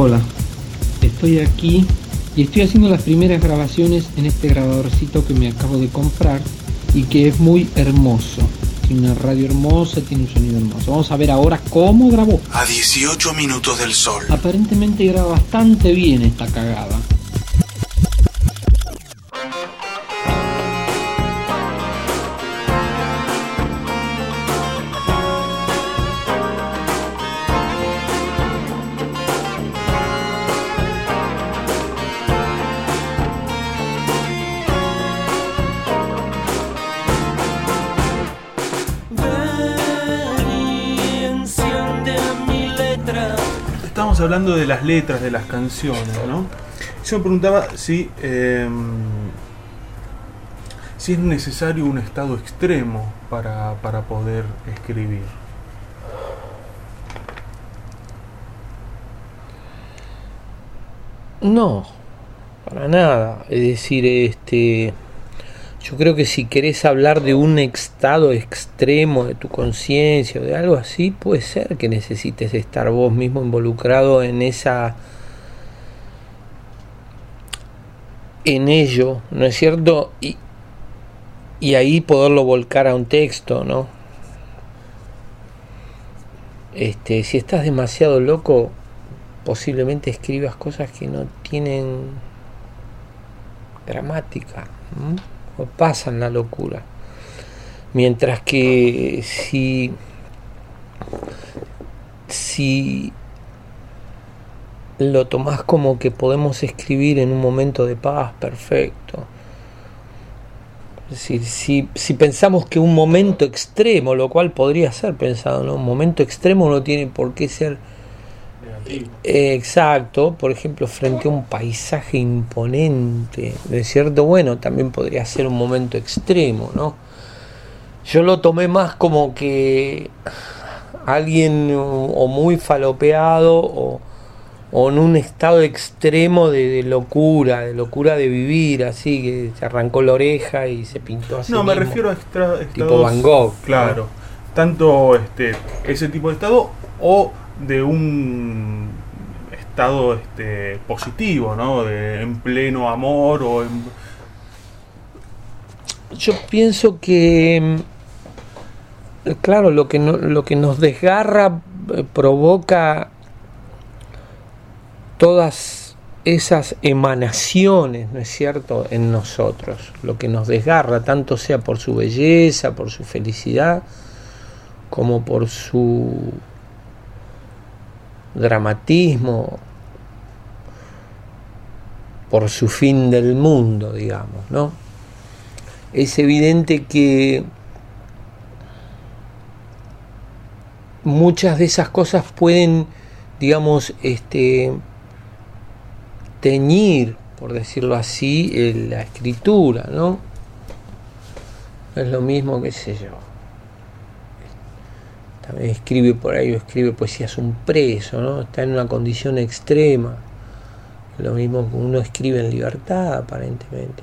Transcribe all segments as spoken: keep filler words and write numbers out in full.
Hola, estoy aquí y estoy haciendo las primeras grabaciones en este grabadorcito que me acabo de comprar y que es muy hermoso. Tiene una radio hermosa, tiene un sonido hermoso. Vamos a ver ahora cómo grabó. A dieciocho minutos del sol. Aparentemente graba bastante bien esta cagada. Estábamos hablando de las letras de las canciones, ¿no? Yo me preguntaba si, eh, si es necesario un estado extremo para, para poder escribir. No, para nada. Es decir, este, yo creo que si querés hablar de un estado extremo de tu conciencia o de algo así, puede ser que necesites estar vos mismo involucrado en esa, en ello, ¿no es cierto? Y, y ahí poderlo volcar a un texto, ¿no? Este, si estás demasiado loco, posiblemente escribas cosas que no tienen gramática, ¿m? O pasan la locura. Mientras que si si lo tomás como que podemos escribir en un momento de paz, perfecto. Es decir, si, si pensamos que un momento extremo, lo cual podría ser pensado, ¿no? Un momento extremo no tiene por qué ser Eh, exacto, por ejemplo, frente a un paisaje imponente, ¿no es cierto? Bueno, también podría ser un momento extremo, ¿no? Yo lo tomé más como que alguien o muy falopeado o, o en un estado extremo de, de locura, de locura de vivir, así que se arrancó la oreja y se pintó así. No, me mismo, refiero a extra, estados, tipo Van Gogh, claro, ¿no? Tanto este ese tipo de estado o de un estado este positivo, ¿no? De, en pleno amor o en... Yo pienso que, claro, lo que no, lo que nos desgarra eh, provoca todas esas emanaciones, ¿no es cierto?, en nosotros. Lo que nos desgarra, tanto sea por su belleza, por su felicidad, como por su dramatismo, por su fin del mundo, digamos, ¿no? Es evidente que muchas de esas cosas pueden, digamos, este, teñir, por decirlo así, la escritura, ¿no? No es lo mismo, qué sé yo. También escribe por ahí o escribe poesías un preso, ¿no? Está en una condición extrema. Lo mismo que uno escribe en libertad, aparentemente,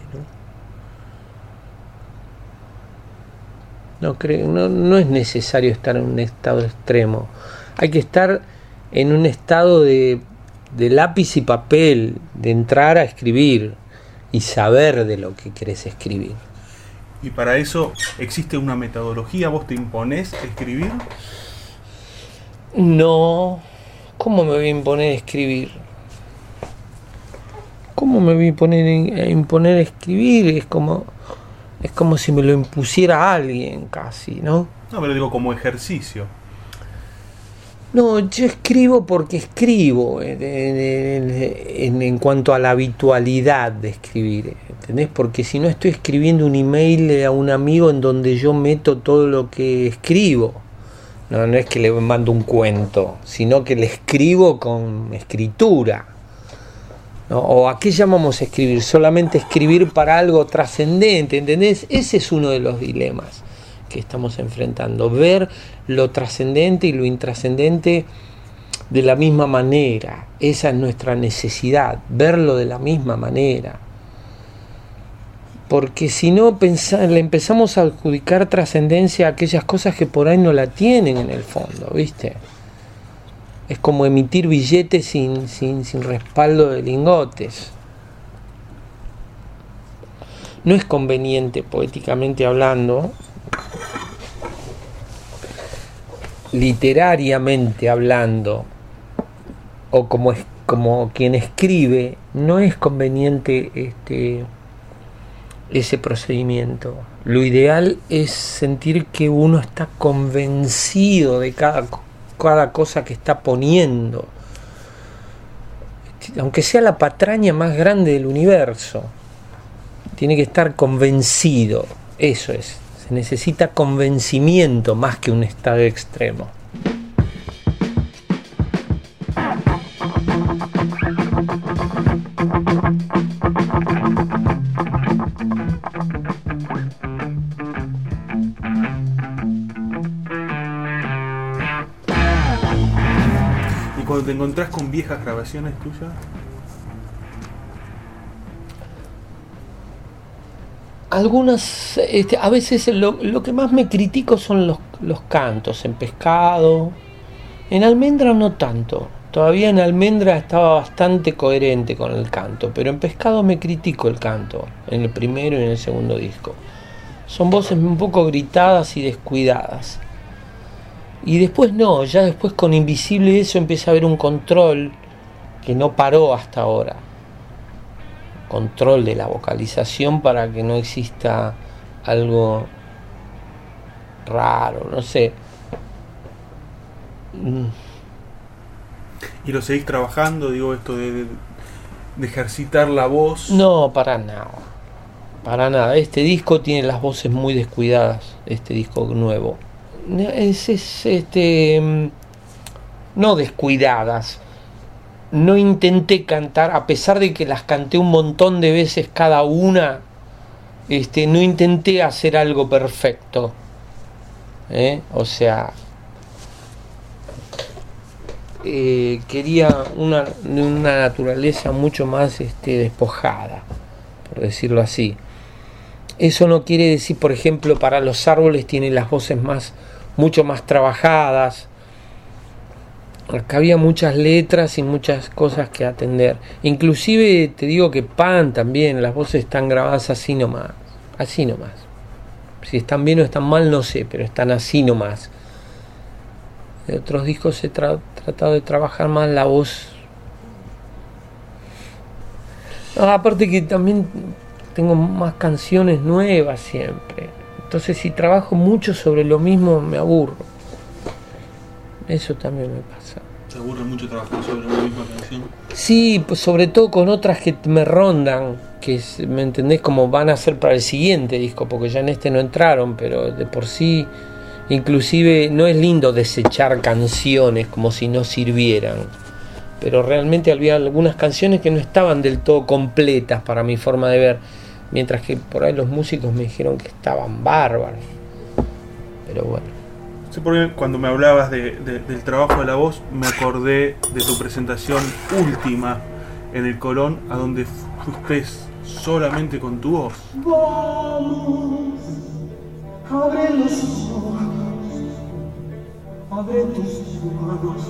¿no? No, creo, no, no es necesario estar en un estado extremo. Hay que estar en un estado de, de lápiz y papel, de entrar a escribir y saber de lo que querés escribir. Y para eso existe una metodología, ¿vos te imponés escribir? No, ¿cómo me voy a imponer escribir? ¿Cómo me voy a imponer a imponer escribir? Es como es como si me lo impusiera alguien casi, ¿no? No, pero digo como ejercicio. No, yo escribo porque escribo en, en, en, en cuanto a la habitualidad de escribir, ¿entendés? Porque si no estoy escribiendo un email a un amigo en donde yo meto todo lo que escribo, no, no es que le mando un cuento, sino que le escribo con escritura, ¿no? O ¿a qué llamamos escribir? Solamente escribir para algo trascendente, ¿entendés? Ese es uno de los dilemas que estamos enfrentando, ver lo trascendente y lo intrascendente de la misma manera. Esa es nuestra necesidad, verlo de la misma manera, porque si no pensar, le empezamos a adjudicar trascendencia a aquellas cosas que por ahí no la tienen en el fondo, ¿viste? Es como emitir billetes sin, sin, sin respaldo de lingotes. No es conveniente, poéticamente hablando, literariamente hablando, o como, es, como quien escribe, no es conveniente este, ese procedimiento. Lo ideal es sentir que uno está convencido de cada, cada cosa que está poniendo, aunque sea la patraña más grande del universo. Tiene que estar convencido, eso es, se necesita convencimiento más que un estado extremo. ¿Y cuando te encontrás con viejas grabaciones tuyas? Algunas, este, a veces lo, lo que más me critico son los, los cantos. En Pescado, en Almendra no tanto. Todavía en Almendra estaba bastante coherente con el canto, pero en Pescado me critico el canto, en el primero y en el segundo disco. Son voces un poco gritadas y descuidadas. Y después no, ya después con Invisible eso empieza a haber un control que no paró hasta ahora. Control de la vocalización para que no exista algo raro, no sé. ¿Y lo seguís trabajando, digo, esto de, de, de ejercitar la voz? No, para nada, para nada. Este disco tiene las voces muy descuidadas, este disco nuevo. Es, es este, no descuidadas. No intenté cantar, a pesar de que las canté un montón de veces cada una, este, no intenté hacer algo perfecto, ¿eh? O sea, eh, quería una, una naturaleza mucho más este, despojada, por decirlo así. Eso no quiere decir, por ejemplo, para Los Árboles tiene las voces más, mucho más trabajadas. Acá había muchas letras y muchas cosas que atender. Inclusive te digo que Pan también, las voces están grabadas así nomás. Así nomás. Si están bien o están mal no sé, pero están así nomás. De otros discos he tra- tratado de trabajar más la voz. No, aparte que también tengo más canciones nuevas siempre. Entonces si trabajo mucho sobre lo mismo me aburro. Eso también me pasa. ¿Te aburre mucho trabajar sobre una misma canción? Sí, pues sobre todo con otras que me rondan, que me entendés como van a ser para el siguiente disco, porque ya en este no entraron, pero de por sí, inclusive no es lindo desechar canciones como si no sirvieran, pero realmente había algunas canciones que no estaban del todo completas para mi forma de ver, mientras que por ahí los músicos me dijeron que estaban bárbaros, pero bueno. Sí, porque cuando me hablabas de, de, del trabajo de la voz, me acordé de tu presentación última en el Colón, a donde fuiste solamente con tu voz. Vamos, abre los ojos, abre tus manos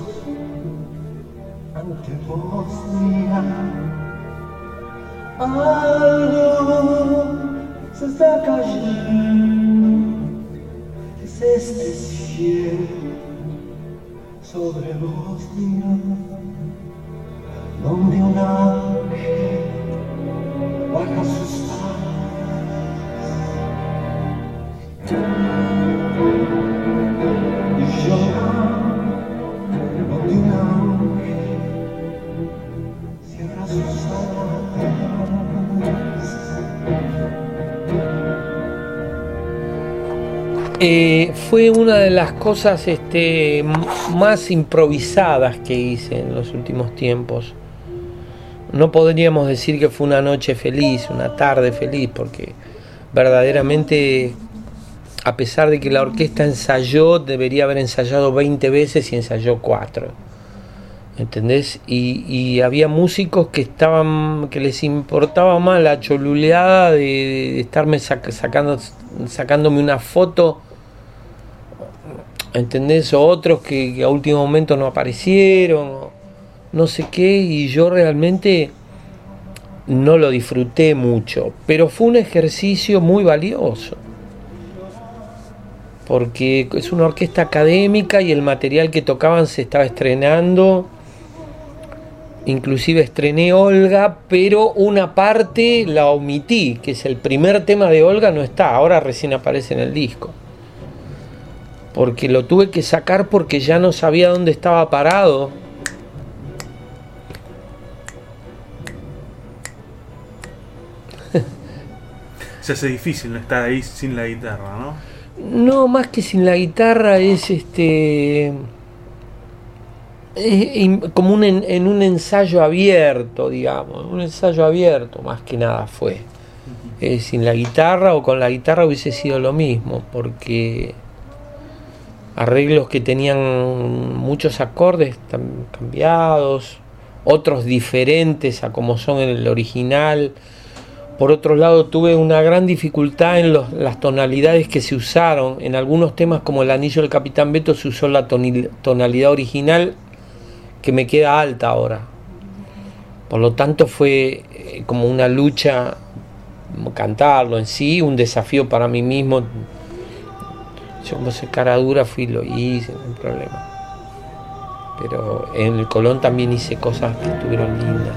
ante vos mía. Algo se está cayendo, es este cielo sobre vos mía, donde un ángel baja sus alas y llora, donde un ángel cierra sus alas. Eh, fue una de las cosas este, más improvisadas que hice en los últimos tiempos. No podríamos decir que fue una noche feliz, una tarde feliz, porque verdaderamente, a pesar de que la orquesta ensayó, debería haber ensayado veinte veces y ensayó cuatro. ¿Entendés? Y, y había músicos que estaban, que les importaba más la choluleada de, de estarme sac- sacando, sacándome una foto ¿entendés? O otros que, que a último momento no aparecieron, o no sé qué, y yo realmente no lo disfruté mucho, pero fue un ejercicio muy valioso, porque es una orquesta académica y el material que tocaban se estaba estrenando. Inclusive estrené Olga, pero una parte la omití, que es el primer tema de Olga, no está, ahora recién aparece en el disco. Porque lo tuve que sacar porque ya no sabía dónde estaba parado. Se hace difícil estar ahí sin la guitarra, ¿no? No, más que sin la guitarra es este... Es como un, en un ensayo abierto, digamos, un ensayo abierto más que nada fue. Eh, sin la guitarra o con la guitarra hubiese sido lo mismo, porque arreglos que tenían muchos acordes cambiados, otros diferentes a como son en el original. Por otro lado, tuve una gran dificultad en los, las tonalidades que se usaron. En algunos temas como El Anillo del Capitán Beto se usó la tonil, tonalidad original, que me queda alta ahora. Por lo tanto fue eh, como una lucha cantarlo en sí, un desafío para mí mismo. Yo como soy cara dura fui y lo hice, no hay problema. Pero en el Colón también hice cosas que estuvieron lindas.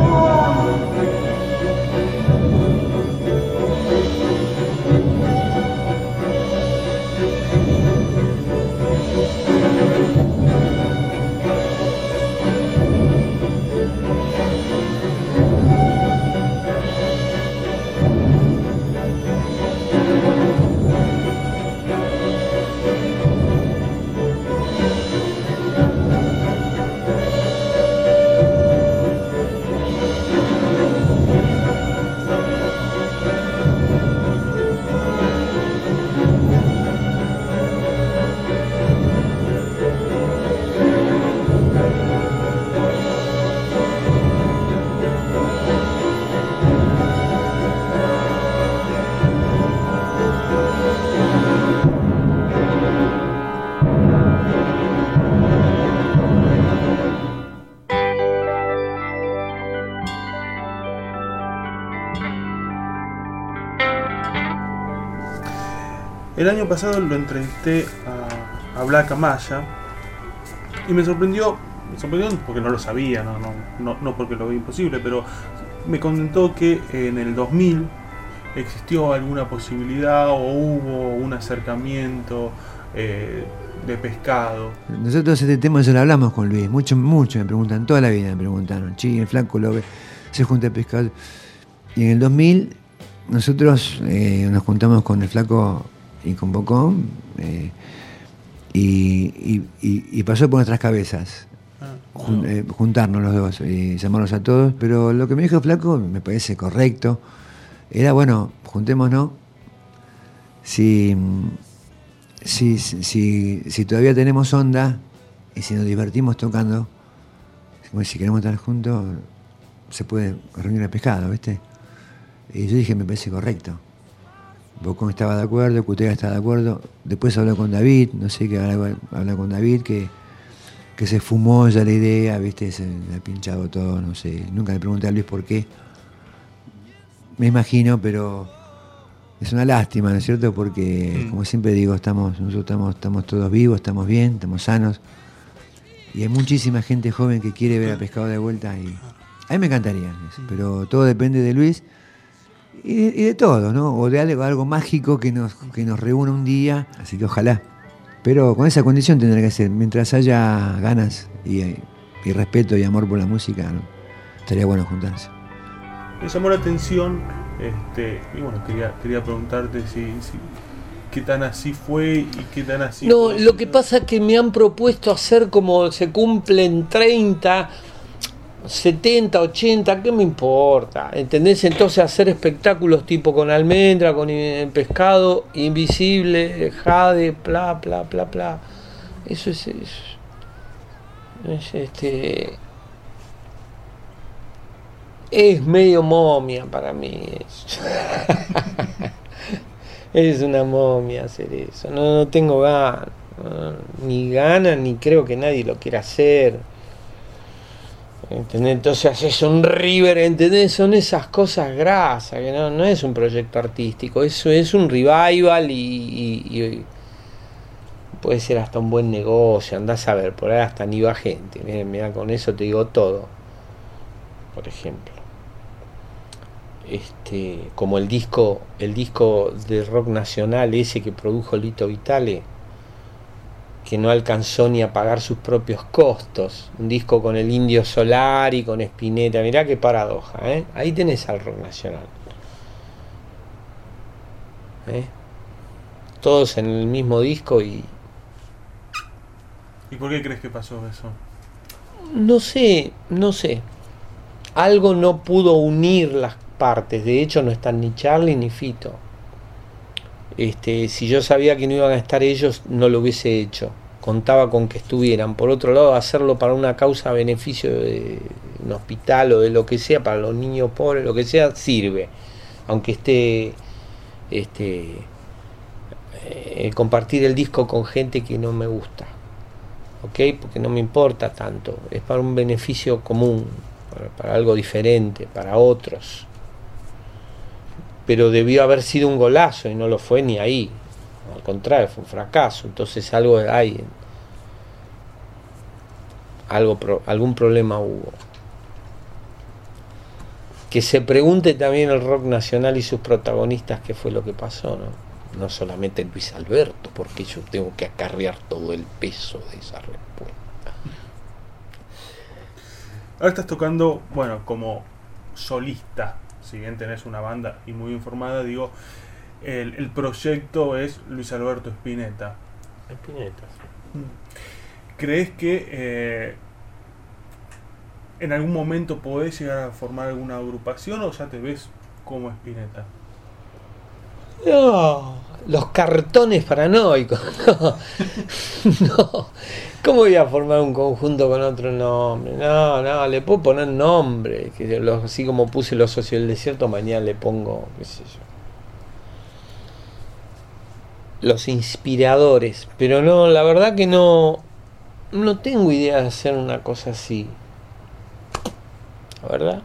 El año pasado lo entrevisté a, a Black Amaya y me sorprendió, me sorprendió porque no lo sabía, no, no, no, no porque lo veía imposible, pero me comentó que en el dos mil existió alguna posibilidad o hubo un acercamiento eh, de pescado. Nosotros este tema ya lo hablamos con Luis, mucho, mucho me preguntan, toda la vida me preguntaron, chi, el flaco lo ve, se junta a pescar. Y en el dos mil nosotros eh, nos juntamos con el flaco y con Bocón eh, y, y, y, y pasó por nuestras cabezas jun, eh, juntarnos los dos y llamarlos a todos, pero lo que me dijo el flaco me parece correcto, era bueno, juntémonos si, si, si, si todavía tenemos onda y si nos divertimos tocando, si queremos estar juntos se puede reunir a pescado, ¿viste? Y yo dije, me parece correcto. Bocón estaba de acuerdo, Cutega estaba de acuerdo. Después habló con David, no sé qué habló con David, que, que se fumó ya la idea, ¿viste? Se le ha pinchado todo, no sé. Nunca le pregunté a Luis por qué. Me imagino, pero es una lástima, ¿no es cierto? Porque, mm. como siempre digo, estamos, nosotros estamos, estamos todos vivos, estamos bien, estamos sanos. Y hay muchísima gente joven que quiere ver a Pescado de vuelta. Y a mí me encantaría, pero todo depende de Luis. Y de, y de todo, ¿no? O de algo, algo mágico que nos, que nos reúna un día, así que ojalá. Pero con esa condición tendrá que ser, mientras haya ganas y, y respeto y amor por la música, ¿no? Estaría bueno juntarse. Me llamó la atención, este, y bueno, quería, quería preguntarte si, si qué tan así fue y qué tan así No, fue. lo que pasa es que me han propuesto hacer como se cumplen treinta... setenta, ochenta, ¿qué me importa? ¿Entendés? Entonces hacer espectáculos tipo con Almendra, con Pescado, Invisible, Jade, bla, bla, bla, bla. Eso es, es, es este... es medio momia para mí. Es una momia hacer eso. No, no tengo ganas. Uh, ni ganas, ni creo que nadie lo quiera hacer. ¿Entendés? Entonces haces un River, ¿entendés? Son esas cosas grasas, que no, no es un proyecto artístico, eso es un revival y, y, y puede ser hasta un buen negocio, andás a ver, por ahí hasta ni va gente. Mirá, mirá, con eso te digo todo. Por ejemplo, este, como el disco, el disco de rock nacional ese que produjo Lito Vitale, que no alcanzó ni a pagar sus propios costos, un disco con el Indio Solari, con Spinetta, mirá qué paradoja, ¿eh? Ahí tenés al rock nacional, ¿eh? Todos en el mismo disco. y ¿Y por qué crees que pasó eso? No sé, no sé, algo no pudo unir las partes. De hecho no están ni Charlie ni Fito. Este, si yo sabía que no iban a estar ellos, no lo hubiese hecho. Contaba con que estuvieran. Por otro lado, hacerlo para una causa a beneficio de un hospital o de lo que sea, para los niños pobres, lo que sea, sirve. Aunque esté este, eh, compartir el disco con gente que no me gusta, ¿ok? Porque no me importa tanto. Es para un beneficio común, para, para algo diferente, para otros. Pero debió haber sido un golazo y no lo fue ni ahí, al contrario, fue un fracaso. Entonces algo hay, algo, algún problema hubo. Que se pregunte también el rock nacional y sus protagonistas qué fue lo que pasó, ¿no? No solamente Luis Alberto, porque yo tengo que acarrear todo el peso de esa respuesta. Ahora estás tocando, bueno, como solista. Si bien tenés una banda y muy informada, digo, el, el proyecto es Luis Alberto Spinetta. Spinetta. ¿Crees que eh, en algún momento podés llegar a formar alguna agrupación o ya te ves como Spinetta? No, los cartones paranoicos. No, no. ¿Cómo voy a formar un conjunto con otro nombre? No, no, le puedo poner nombre, que los, así como puse Los Socios del Desierto, mañana le pongo, qué sé yo, Los Inspiradores. Pero no, la verdad que no, no tengo idea de hacer una cosa así. La verdad.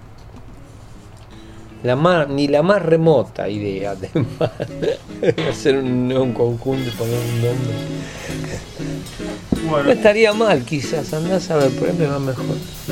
La más, ni la más remota idea de hacer un, un conjunto y poner un nombre. Bueno. No estaría mal, quizás, andás a ver, por ahí me va mejor.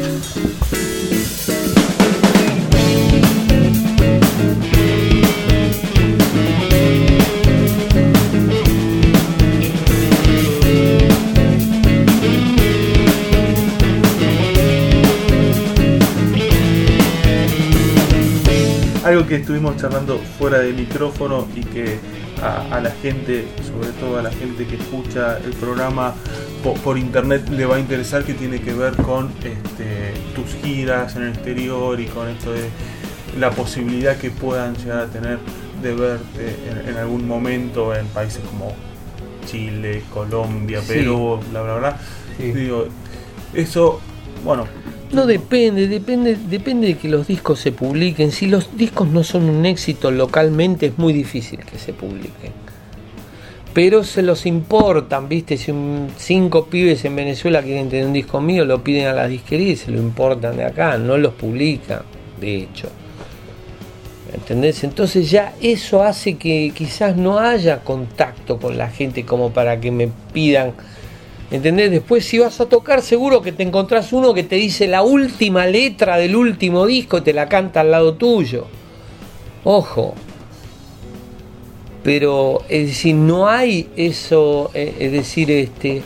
Algo que estuvimos charlando fuera de micrófono y que a, a la gente, sobre todo a la gente que escucha el programa por, por internet, le va a interesar, que tiene que ver con este, tus giras en el exterior y con esto de la posibilidad que puedan llegar a tener de verte en, en algún momento en países como Chile, Colombia, Sí. Perú, bla bla bla. Sí. Digo, eso, bueno. No depende, depende, depende de que los discos se publiquen. Si los discos no son un éxito localmente, es muy difícil que se publiquen. Pero se los importan, ¿viste? Si un, cinco pibes en Venezuela quieren tener un disco mío, lo piden a las disquerías y se lo importan de acá, no los publican, de hecho. ¿Entendés? Entonces ya eso hace que quizás no haya contacto con la gente como para que me pidan. ¿Entendés? Después si vas a tocar, seguro que te encontrás uno que te dice la última letra del último disco y te la canta al lado tuyo. Ojo. Pero es decir, no hay eso, es decir, este,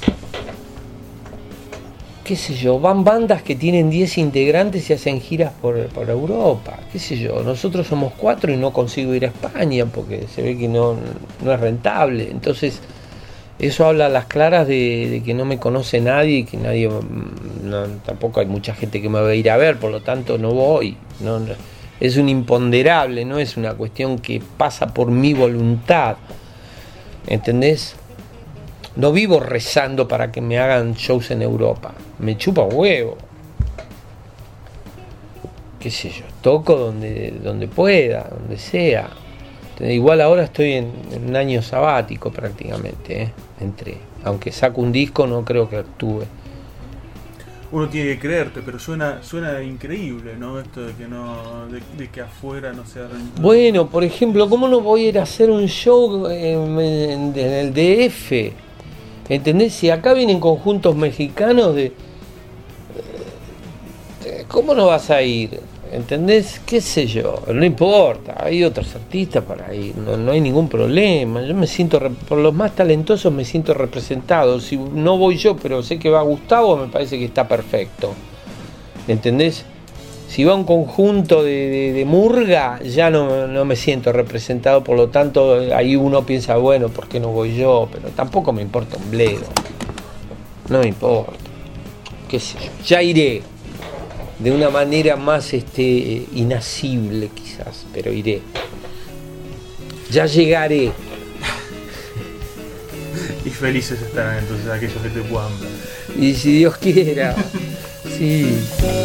qué sé yo, van bandas que tienen diez integrantes y hacen giras por, por Europa, qué sé yo, nosotros somos cuatro y no consigo ir a España porque se ve que no, no es rentable. Entonces eso habla a las claras de, de que no me conoce nadie y que nadie, no, tampoco hay mucha gente que me va a ir a ver, por lo tanto no voy. No, no, es un imponderable, no es una cuestión que pasa por mi voluntad. ¿Entendés? No vivo rezando para que me hagan shows en Europa. Me chupa huevo. Qué sé yo, toco donde, donde pueda, donde sea. Igual ahora estoy en, en un año sabático prácticamente, ¿eh? Entré. Aunque saco un disco, no creo que actúe. Uno tiene que creerte, pero suena suena increíble, ¿no? Esto de que no de, de que afuera no se hagan... Bueno, por ejemplo, ¿cómo no voy a ir a hacer un show en, en- en el D F? ¿Entendés? Si acá vienen conjuntos mexicanos de... eh, ¿Cómo no vas a ir? ¿Entendés? ¿Qué sé yo? No importa, hay otros artistas para ir, no, no hay ningún problema. Yo me siento, re- por los más talentosos me siento representado. Si no voy yo, pero sé que va Gustavo, me parece que está perfecto. ¿Entendés? Si va un conjunto de, de- de murga, ya no, no me siento representado, por lo tanto ahí uno piensa, bueno, ¿por qué no voy yo? Pero tampoco me importa un bledo. No me importa. ¿Qué sé yo? Ya iré. De una manera más este, inasible quizás, pero iré. Ya llegaré. Y felices estarán entonces aquellos que te puedan ver. Y si Dios quiera. Sí.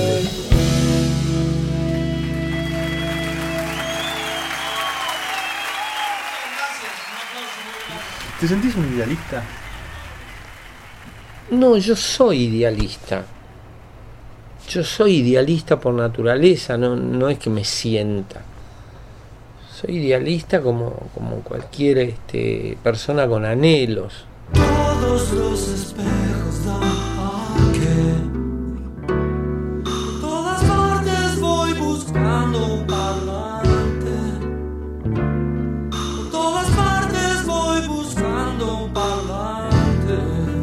¿Te sentís un idealista? No, yo soy idealista. Yo soy idealista por naturaleza, no, no es que me sienta. Soy idealista como, como cualquier este, persona con anhelos. Todos los espejos dan que por todas partes voy buscando un parlante. Por todas partes voy buscando un parlante.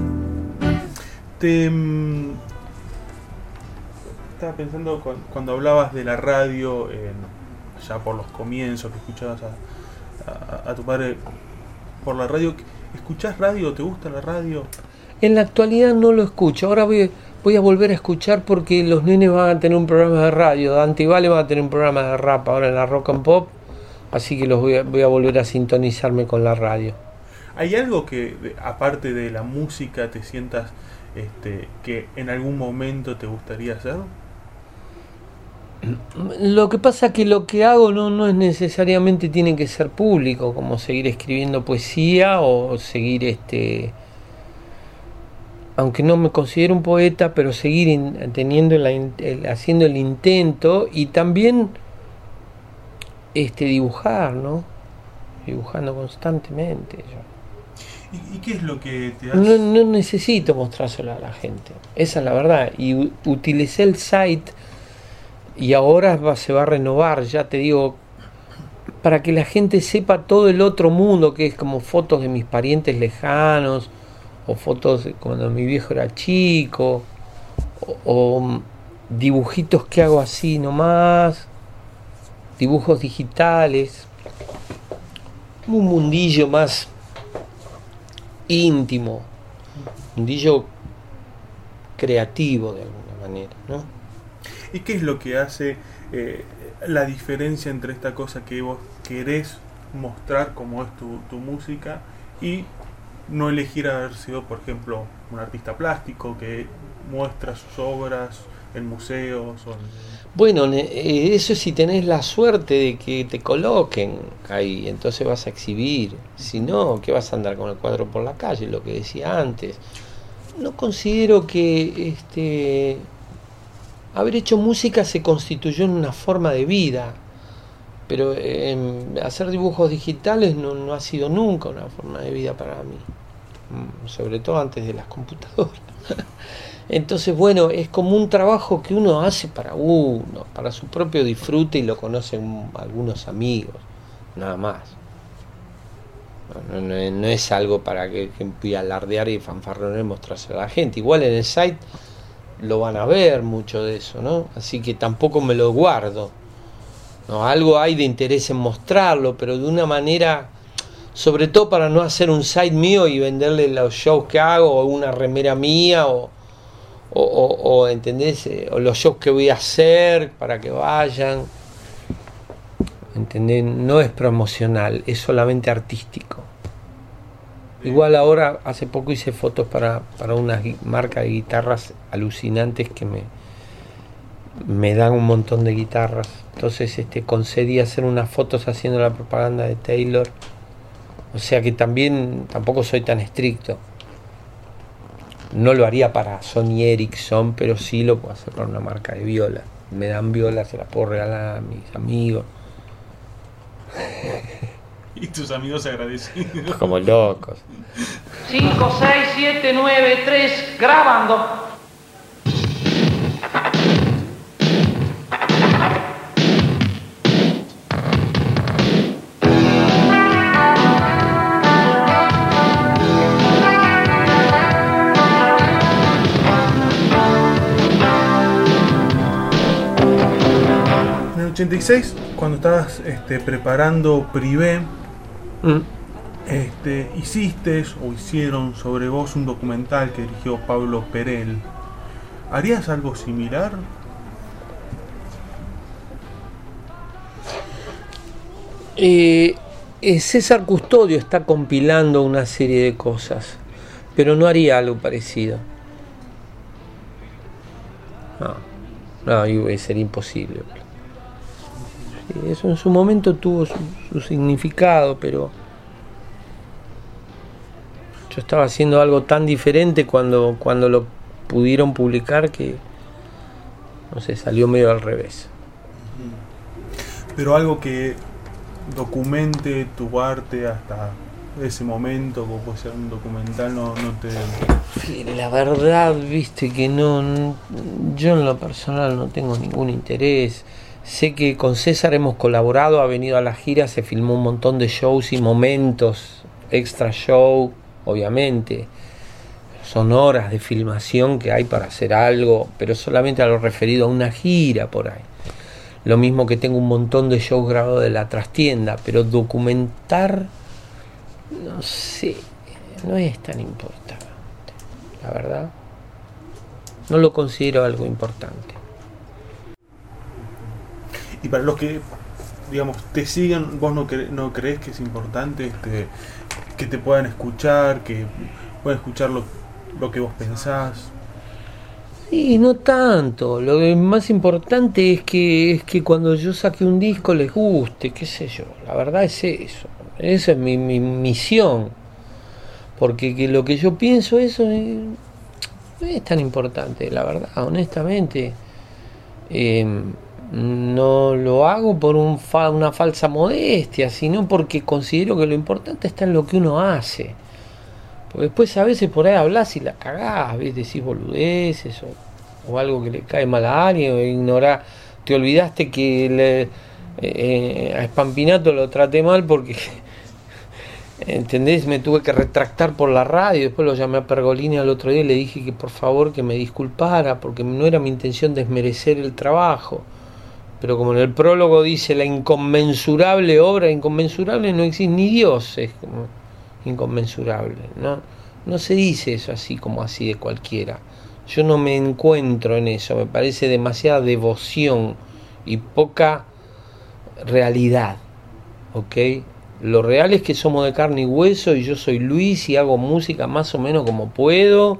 Te mm, estaba pensando cu- cuando hablabas de la radio, en, ya por los comienzos que escuchabas a, a- a tu padre por la radio. ¿Escuchás radio? ¿Te gusta la radio? En la actualidad no lo escucho, ahora voy, voy a volver a escuchar porque los nenes van a tener un programa de radio, Dante y Vale van a tener un programa de rap ahora en la Rock and Pop, así que los voy a, voy a volver a sintonizarme con la radio. ¿Hay algo que, de- aparte de la música, te sientas este, que en algún momento te gustaría hacer? Lo que pasa es que lo que hago no, no es necesariamente tiene que ser público, como seguir escribiendo poesía o seguir este, aunque no me considero un poeta, pero seguir in- teniendo la in- el- haciendo el intento y también este dibujar, ¿no? Dibujando constantemente. Yo. ¿Y, y qué es lo que te hace? No, no necesito mostrárselo a la gente, esa es la verdad. Y u- utilicé el site y ahora va- se va a renovar, ya te digo, para que la gente sepa todo el otro mundo, que es como fotos de mis parientes lejanos, o fotos de cuando mi viejo era chico, o, o dibujitos que hago así nomás, dibujos digitales, un mundillo más íntimo, mundillo creativo de alguna manera, ¿no? ¿Y qué es lo que hace eh, la diferencia entre esta cosa que vos querés mostrar como es tu, tu música y no elegir haber sido, por ejemplo, un artista plástico que muestra sus obras en museos o en... Bueno, ne- eh, eso si tenés la suerte de que te coloquen ahí, entonces vas a exhibir. Si no, ¿qué vas a andar con el cuadro por la calle? Lo que decía antes. No considero que este haber hecho música se constituyó en una forma de vida, pero eh, hacer dibujos digitales no, no ha sido nunca una forma de vida para mí, Mm, sobre todo antes de las computadoras. Entonces, bueno, es como un trabajo que uno hace para uno, para su propio disfrute y lo conocen algunos amigos, nada más. No, no, no, no es algo para que, que voy a alardear y fanfarronear y mostrárselo a la gente. Igual en el site lo van a ver mucho de eso, ¿no? Así que tampoco me lo guardo. No, algo hay de interés en mostrarlo, pero de una manera, sobre todo para no hacer un site mío y venderle los shows que hago, o una remera mía, o, o, o, o ¿entendés? Eh, o los shows que voy a hacer para que vayan. ¿Entendés? No es promocional, es solamente artístico. Igual ahora, hace poco hice fotos para, para una gui- marca de guitarras alucinantes que me, me dan un montón de guitarras entonces este, concedí hacer unas fotos haciendo la propaganda de Taylor. O sea que también tampoco soy tan estricto. No lo haría para Sony Ericsson, pero sí lo puedo hacer para una marca de viola. Me dan viola, se las puedo regalar a mis amigos. Y tus amigos agradecidos. Como locos. cinco, seis, siete, nueve, tres, grabando. En el ochenta y seis, cuando estabas este, preparando Privé, Mm. este, hiciste o hicieron sobre vos un documental que dirigió Pablo Perel. ¿Harías algo similar? Eh, eh, César Custodio está compilando una serie de cosas, pero no haría algo parecido. No, no, y sería imposible. Sí, eso en su momento tuvo su, su significado, pero yo estaba haciendo algo tan diferente cuando, cuando lo pudieron publicar que, no sé, salió medio al revés. Pero algo que documente tu arte hasta ese momento, como puede ser un documental, no, no te... La verdad, viste, que no, no, yo en lo personal no tengo ningún interés. Sé que con César hemos colaborado, ha venido a la gira, se filmó un montón de shows y momentos, extra show, obviamente. Son horas de filmación que hay para hacer algo, pero solamente a lo referido a una gira por ahí. Lo mismo que tengo un montón de shows grabados de la trastienda, pero documentar, no sé, no es tan importante, la verdad. No lo considero algo importante. Y para los que, digamos, te sigan, vos no, cre no crees que es importante este, que te puedan escuchar, que puedan escuchar lo, lo que vos pensás. Y no tanto, lo que más importante es que es que cuando yo saque un disco les guste, qué sé yo, la verdad es eso, esa es mi, mi misión, porque que lo que yo pienso eso es, no es tan importante, la verdad, honestamente. Eh, no lo hago por un fa una falsa modestia, sino porque considero que lo importante está en lo que uno hace. Porque después a veces por ahí hablas y la cagás, ¿ves? Decís boludeces o, o algo que le cae mal a alguien, o ignorás, te olvidaste que le, eh, a Spampinato lo traté mal porque, ¿entendés? Me tuve que retractar por la radio, después lo llamé a Pergolini al otro día y le dije que por favor que me disculpara, porque no era mi intención desmerecer el trabajo. Pero como en el prólogo dice la inconmensurable obra, inconmensurable no existe, ni Dios es como inconmensurable, ¿no? No se dice eso así como así de cualquiera. Yo no me encuentro en eso, me parece demasiada devoción y poca realidad, ¿ok? Lo real es que somos de carne y hueso y yo soy Luis y hago música más o menos como puedo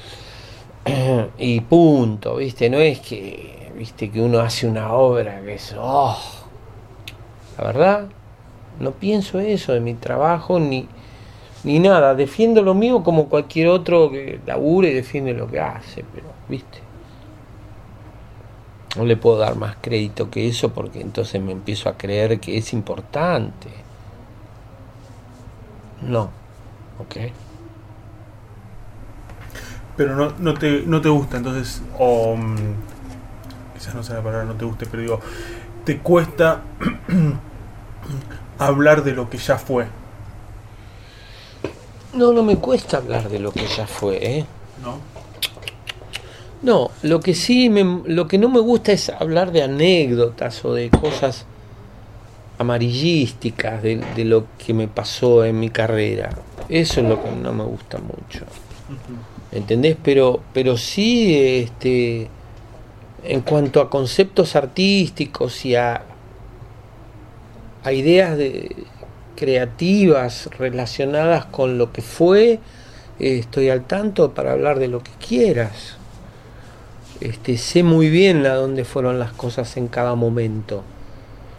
y punto, ¿viste? No es que... Viste que uno hace una obra que es, oh, la verdad, no pienso eso de mi trabajo ni, ni nada, defiendo lo mío como cualquier otro que labure y defiende lo que hace, pero, viste, no le puedo dar más crédito que eso porque entonces me empiezo a creer que es importante. No, ok. Pero no, no, te, no te gusta, entonces, o... Um, quizás no sea la palabra, no te guste, pero digo, te cuesta hablar de lo que ya fue. No, no me cuesta hablar de lo que ya fue, ¿eh? ¿No? No, lo que sí, me, lo que no me gusta es hablar de anécdotas o de cosas amarillísticas de, de lo que me pasó en mi carrera. Eso es lo que no me gusta mucho. ¿Entendés? Pero, pero sí, este... en cuanto a conceptos artísticos y a, a ideas de, creativas relacionadas con lo que fue, eh, estoy al tanto para hablar de lo que quieras. Este, sé muy bien a dónde fueron las cosas en cada momento.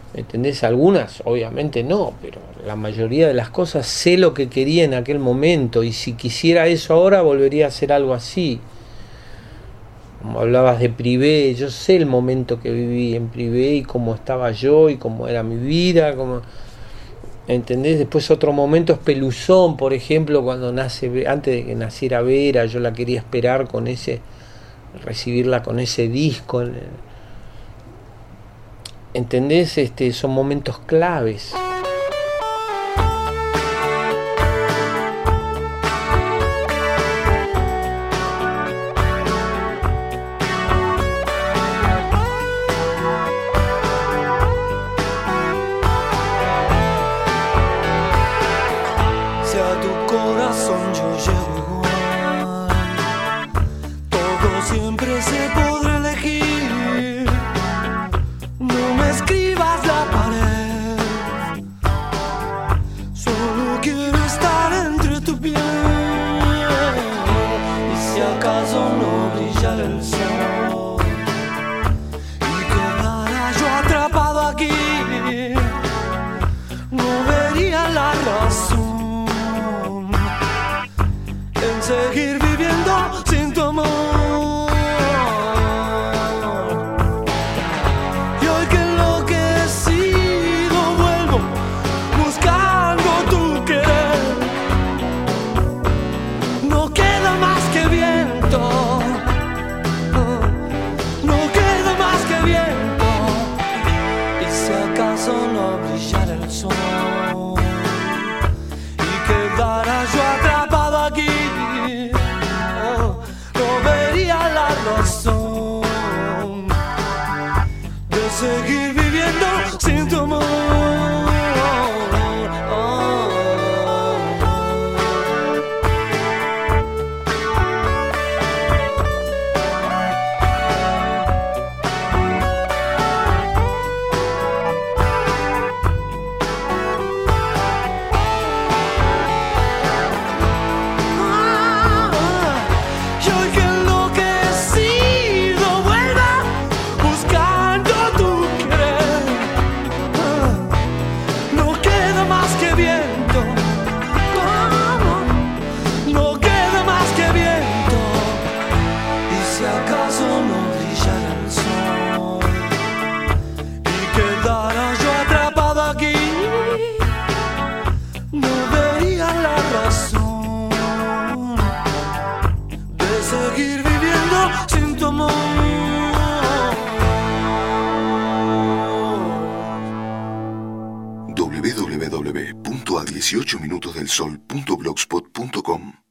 ¿Entendés? Algunas, obviamente no, pero la mayoría de las cosas sé lo que quería en aquel momento, y si quisiera eso ahora volvería a hacer algo así. Como hablabas de Privé, yo sé el momento que viví en Privé y cómo estaba yo y cómo era mi vida, cómo, ¿entendés? Después otro momento es Peluzón, por ejemplo, cuando nace, antes de que naciera Vera, yo la quería esperar con ese, recibirla con ese disco, ¿entendés? Este, son momentos claves. Seguir viviendo sin tu amor. Y hoy que enloquecido vuelvo buscando tu querer. No queda más que viento, no queda más que viento. Y si acaso no brillara el sol y quedara yo atrapado aquí, de seguir viviendo sin tu amor. Seguir viviendo sin tu amor. doble u doble u doble u punto a dieciocho minutos del sol punto blogspot punto com